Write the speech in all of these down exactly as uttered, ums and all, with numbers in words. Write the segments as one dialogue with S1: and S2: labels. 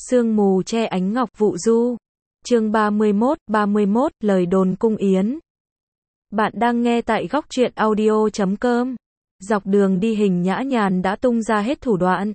S1: Sương mù che ánh ngọc vụ du. Chương ba mươi mốt, ba mươi mốt, lời đồn cung yến. Bạn đang nghe tại góc truyện audio chấm com. Dọc đường đi Hình Nhã Nhàn đã tung ra hết thủ đoạn.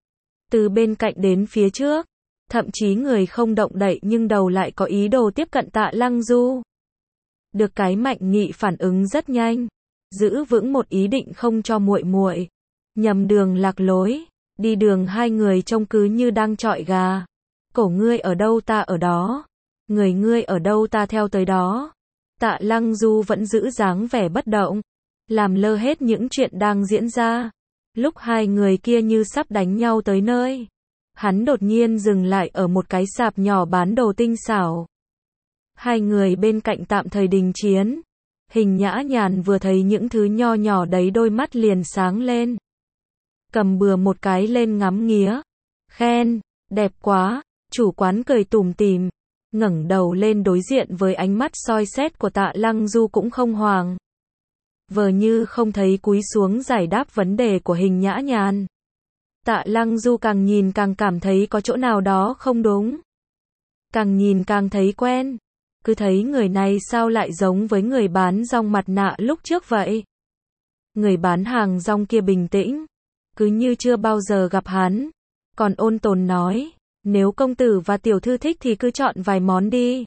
S1: Từ bên cạnh đến phía trước, thậm chí người không động đậy nhưng đầu lại có ý đồ tiếp cận Tạ Lăng Du. Được cái Mạnh Nghị phản ứng rất nhanh, giữ vững một ý định không cho muội muội nhầm đường lạc lối. Đi đường hai người trông cứ như đang chọi gà. Cổ ngươi ở đâu ta ở đó, người ngươi ở đâu ta theo tới đó. Tạ Lăng Du vẫn giữ dáng vẻ bất động, làm lơ hết những chuyện đang diễn ra. Lúc hai người kia như sắp đánh nhau tới nơi, hắn đột nhiên dừng lại ở một cái sạp nhỏ bán đồ tinh xảo. Hai người bên cạnh tạm thời đình chiến. Hình Nhã Nhàn vừa thấy những thứ nho nhỏ đấy đôi mắt liền sáng lên. Cầm bừa một cái lên ngắm nghía, khen, đẹp quá. Chủ quán cười tủm tỉm, ngẩng đầu lên đối diện với ánh mắt soi xét của Tạ Lăng Du cũng không hoàng. Vờ như không thấy cúi xuống giải đáp vấn đề của Hình Nhã Nhàn. Tạ Lăng Du càng nhìn càng cảm thấy có chỗ nào đó không đúng. Càng nhìn càng thấy quen. Cứ thấy người này sao lại giống với người bán rong mặt nạ lúc trước vậy. Người bán hàng rong kia bình tĩnh, cứ như chưa bao giờ gặp hắn. Còn ôn tồn nói, nếu công tử và tiểu thư thích thì cứ chọn vài món đi.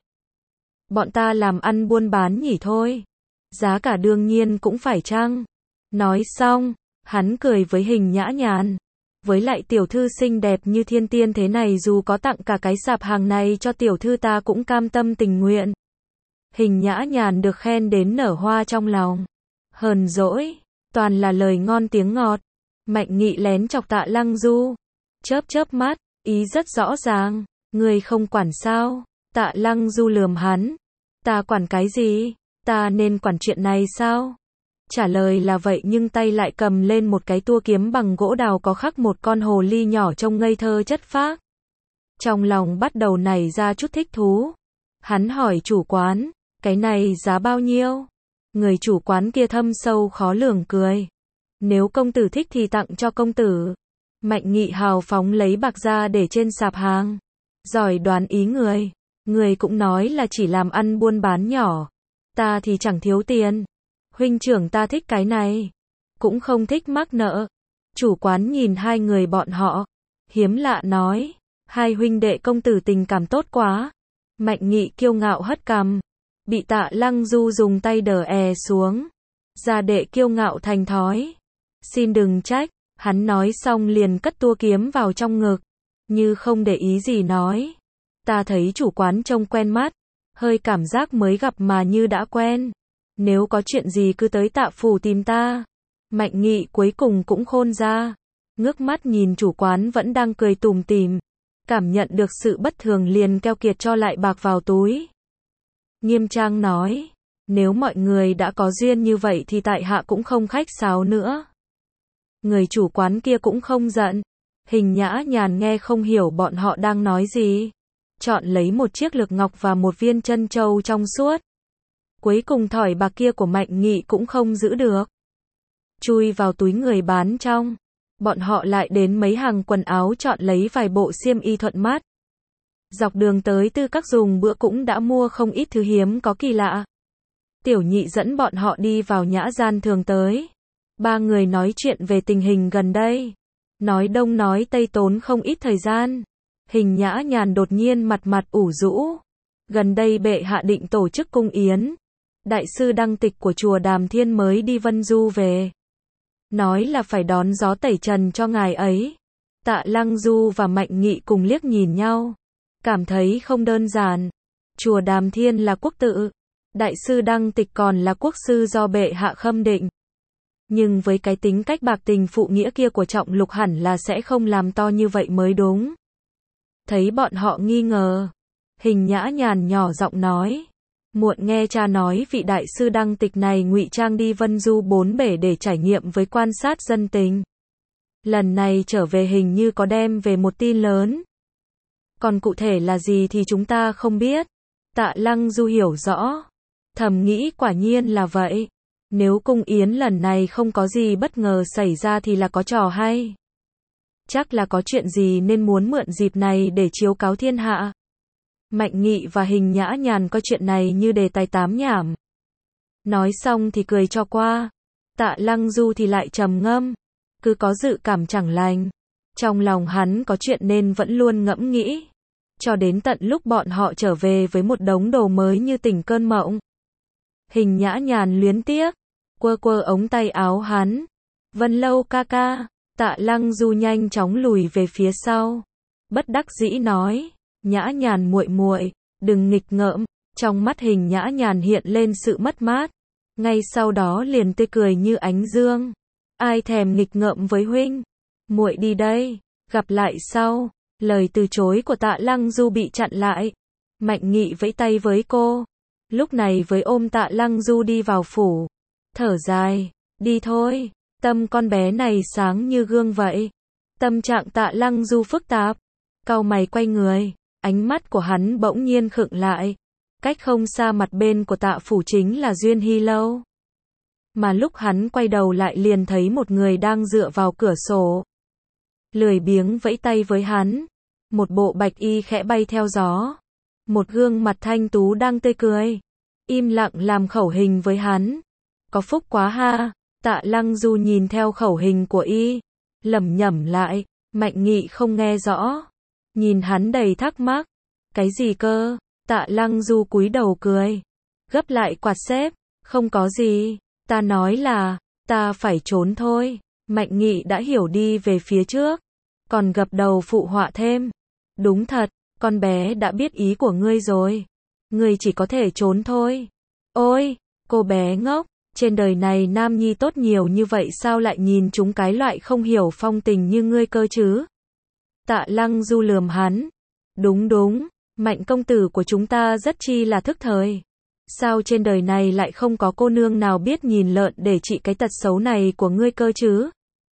S1: Bọn ta làm ăn buôn bán nhỉ thôi. Giá cả đương nhiên cũng phải chăng. Nói xong, hắn cười với Hình Nhã Nhàn. Với lại tiểu thư xinh đẹp như thiên tiên thế này, dù có tặng cả cái sạp hàng này cho tiểu thư ta cũng cam tâm tình nguyện. Hình Nhã Nhàn được khen đến nở hoa trong lòng. Hờn dỗi, toàn là lời ngon tiếng ngọt. Mạnh Nghị lén chọc Tạ Lăng Du, chớp chớp mắt, ý rất rõ ràng. Người không quản sao? Tạ Lăng Du lườm hắn. Ta quản cái gì? Ta nên quản chuyện này sao? Trả lời là vậy nhưng tay lại cầm lên một cái tua kiếm bằng gỗ đào có khắc một con hồ ly nhỏ trông ngây thơ chất phác. Trong lòng bắt đầu nảy ra chút thích thú. Hắn hỏi chủ quán, cái này giá bao nhiêu? Người chủ quán kia thâm sâu khó lường cười. Nếu công tử thích thì tặng cho công tử. Mạnh Nghị hào phóng lấy bạc ra để trên sạp hàng. Giỏi đoán ý người. Người cũng nói là chỉ làm ăn buôn bán nhỏ. Ta thì chẳng thiếu tiền. Huynh trưởng ta thích cái này, cũng không thích mắc nợ. Chủ quán nhìn hai người bọn họ, hiếm lạ nói, hai huynh đệ công tử tình cảm tốt quá. Mạnh Nghị kiêu ngạo hất cằm, bị Tạ Lăng Du dùng tay đờ è xuống. Gia đệ kiêu ngạo thành thói. Xin đừng trách. Hắn nói xong liền cất tua kiếm vào trong ngực, như không để ý gì nói. Ta thấy chủ quán trông quen mắt, hơi cảm giác mới gặp mà như đã quen. Nếu có chuyện gì cứ tới Tạ phủ tìm ta. Mạnh Nghị cuối cùng cũng khôn ra, ngước mắt nhìn chủ quán vẫn đang cười tủm tỉm, cảm nhận được sự bất thường liền keo kiệt cho lại bạc vào túi. Nghiêm trang nói, nếu mọi người đã có duyên như vậy thì tại hạ cũng không khách sáo nữa. Người chủ quán kia cũng không giận. Hình Nhã Nhàn nghe không hiểu bọn họ đang nói gì, chọn lấy một chiếc lược ngọc và một viên trân châu trong suốt. Cuối cùng thỏi bạc kia của Mạnh Nghị cũng không giữ được, chui vào túi người bán trong. Bọn họ lại đến mấy hàng quần áo chọn lấy vài bộ xiêm y thuận mắt. Dọc đường tới Tư Các dùng bữa cũng đã mua không ít thứ hiếm có kỳ lạ. Tiểu Nhị dẫn bọn họ đi vào nhã gian thường tới. Ba người nói chuyện về tình hình gần đây. Nói đông nói tây tốn không ít thời gian. Hình Nhã Nhàn đột nhiên mặt mặt ủ rũ. Gần đây bệ hạ định tổ chức cung yến. Đại sư đăng tịch của chùa Đàm Thiên mới đi Vân Du về. Nói là phải đón gió tẩy trần cho ngài ấy. Tạ Lăng Du và Mạnh Nghị cùng liếc nhìn nhau, cảm thấy không đơn giản. Chùa Đàm Thiên là quốc tự, đại sư đăng tịch còn là quốc sư do bệ hạ khâm định. Nhưng với cái tính cách bạc tình phụ nghĩa kia của Trọng Lục hẳn là sẽ không làm to như vậy mới đúng. Thấy bọn họ nghi ngờ, Hình Nhã Nhàn nhỏ giọng nói, muộn nghe cha nói vị đại sư đăng tịch này ngụy trang đi Vân Du bốn bể để trải nghiệm với quan sát dân tình. Lần này trở về hình như có đem về một tin lớn. Còn cụ thể là gì thì chúng ta không biết. Tạ Lăng Du hiểu rõ, thầm nghĩ quả nhiên là vậy. Nếu cung yến lần này không có gì bất ngờ xảy ra thì là có trò hay. chắc là có chuyện gì nên muốn mượn dịp này để chiếu cáo thiên hạ. Mạnh Nghị và Hình Nhã Nhàn coi chuyện này như đề tài tám nhảm. Nói xong thì cười cho qua. Tạ Lăng Du thì lại trầm ngâm, cứ có dự cảm chẳng lành. Trong lòng hắn có chuyện nên vẫn luôn ngẫm nghĩ. Cho đến tận lúc bọn họ trở về với một đống đồ mới như tỉnh cơn mộng. Hình Nhã Nhàn luyến tiếc, quơ quơ ống tay áo hắn. Vân Lâu ca ca. Tạ Lăng Du nhanh chóng lùi về phía sau. Bất đắc dĩ nói, Nhã Nhàn muội muội, đừng nghịch ngợm. Trong mắt Hình Nhã Nhàn hiện lên sự mất mát. Ngay sau đó liền tươi cười như ánh dương. Ai thèm nghịch ngợm với huynh. Muội đi đây, gặp lại sau. Lời từ chối của Tạ Lăng Du bị chặn lại. Mạnh Nghị vẫy tay với cô. Lúc này với ôm Tạ Lăng Du đi vào phủ. Thở dài, đi thôi. Tâm con bé này sáng như gương vậy. Tâm trạng Tạ Lăng Du phức tạp. Cau mày quay người. Ánh mắt của hắn bỗng nhiên khựng lại. Cách không xa mặt bên của Tạ phủ chính là Duyên Hy Lâu. Mà lúc hắn quay đầu lại liền thấy một người đang dựa vào cửa sổ. Lười biếng vẫy tay với hắn. Một bộ bạch y khẽ bay theo gió. Một gương mặt thanh tú đang tươi cười. Im lặng làm khẩu hình với hắn. Có phúc quá ha. Tạ Lăng Du nhìn theo khẩu hình của y. Lẩm nhẩm lại. Mạnh Nghị không nghe rõ. Nhìn hắn đầy thắc mắc. Cái gì cơ? Tạ Lăng Du cúi đầu cười. Gấp lại quạt xếp. Không có gì. Ta nói là, ta phải trốn thôi. Mạnh Nghị đã hiểu đi về phía trước. Còn gập đầu phụ họa thêm. Đúng thật, con bé đã biết ý của ngươi rồi. Ngươi chỉ có thể trốn thôi. Ôi, cô bé ngốc. Trên đời này nam nhi tốt nhiều như vậy sao lại nhìn chúng cái loại không hiểu phong tình như ngươi cơ chứ? Tạ Lăng Du lườm hắn. Đúng đúng, Mạnh công tử của chúng ta rất chi là thức thời. Sao trên đời này lại không có cô nương nào biết nhìn lợn để trị cái tật xấu này của ngươi cơ chứ?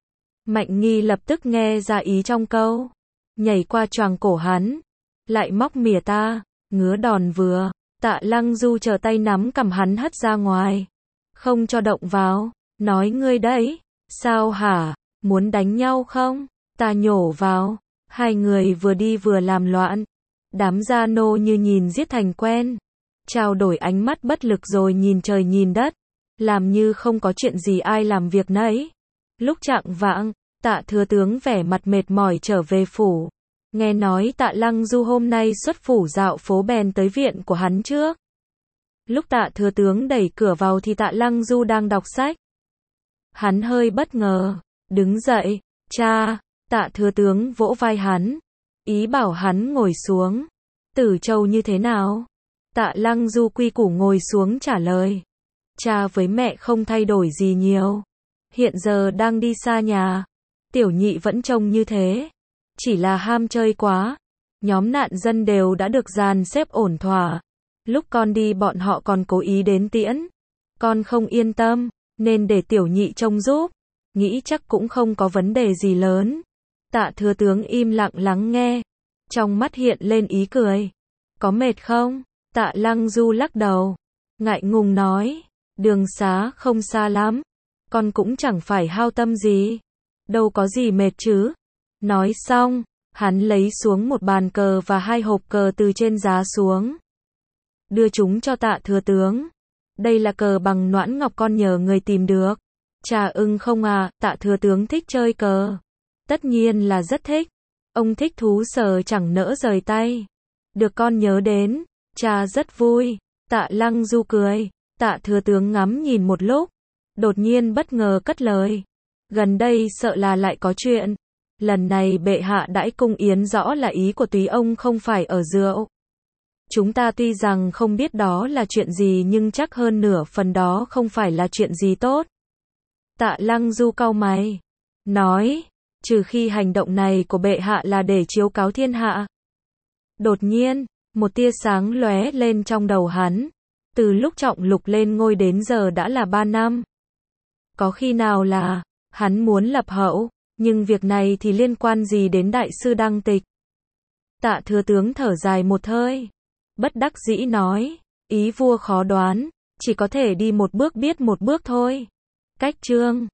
S1: Mạnh Nghi lập tức nghe ra ý trong câu. Nhảy qua choàng cổ hắn. Lại móc mỉa ta. Ngứa đòn vừa. Tạ Lăng Du chờ tay nắm cầm hắn hất ra ngoài. Không cho động vào. Nói ngươi đấy. Sao hả? Muốn đánh nhau không? Ta nhổ vào. Hai người vừa đi vừa làm loạn. Đám gia nô như nhìn giết thành quen. Trao đổi ánh mắt bất lực rồi nhìn trời nhìn đất. Làm như không có chuyện gì ai làm việc nấy. Lúc chạng vạng, Tạ thừa tướng vẻ mặt mệt mỏi trở về phủ. Nghe nói Tạ Lăng Du hôm nay xuất phủ dạo phố bèn tới viện của hắn trước. Lúc Tạ thừa tướng đẩy cửa vào thì Tạ Lăng Du đang đọc sách. Hắn hơi bất ngờ, đứng dậy, cha, Tạ thừa tướng vỗ vai hắn, ý bảo hắn ngồi xuống. Tử Châu như thế nào? Tạ Lăng Du quy củ ngồi xuống trả lời. Cha với mẹ không thay đổi gì nhiều. Hiện giờ đang đi xa nhà. Tiểu nhị vẫn trông như thế. Chỉ là ham chơi quá. Nhóm nạn dân đều đã được dàn xếp ổn thỏa. Lúc con đi bọn họ còn cố ý đến tiễn. Con không yên tâm, nên để tiểu nhị trông giúp. Nghĩ chắc cũng không có vấn đề gì lớn. Tạ thừa tướng im lặng lắng nghe. Trong mắt hiện lên ý cười. Có mệt không? Tạ Lăng Du lắc đầu. Ngại ngùng nói. Đường xá không xa lắm. Con cũng chẳng phải hao tâm gì. Đâu có gì mệt chứ. Nói xong, hắn lấy xuống một bàn cờ và hai hộp cờ từ trên giá xuống. Đưa chúng cho Tạ thừa tướng. Đây là cờ bằng noãn ngọc con nhờ người tìm được. Cha ưng không à? Tạ thừa tướng thích chơi cờ. Tất nhiên là rất thích. Ông thích thú sờ chẳng nỡ rời tay. Được con nhớ đến, cha rất vui. Tạ Lăng Du cười. Tạ thừa tướng ngắm nhìn một lúc. Đột nhiên bất ngờ cất lời. Gần đây sợ là lại có chuyện. Lần này bệ hạ đãi cung yến rõ là ý của túy ông không phải ở rượu. Chúng ta tuy rằng không biết đó là chuyện gì nhưng chắc hơn nửa phần đó không phải là chuyện gì tốt. Tạ Lăng Du cau mày. Nói, trừ khi hành động này của bệ hạ là để chiếu cáo thiên hạ. Đột nhiên, một tia sáng lóe lên trong đầu hắn. Từ lúc Trọng Lục lên ngôi đến giờ đã là ba năm. Có khi nào là, hắn muốn lập hậu, nhưng việc này thì liên quan gì đến đại sư đăng tịch? Tạ thừa tướng thở dài một hơi. Bất đắc dĩ nói, ý vua khó đoán, chỉ có thể đi một bước biết một bước thôi. Cách chương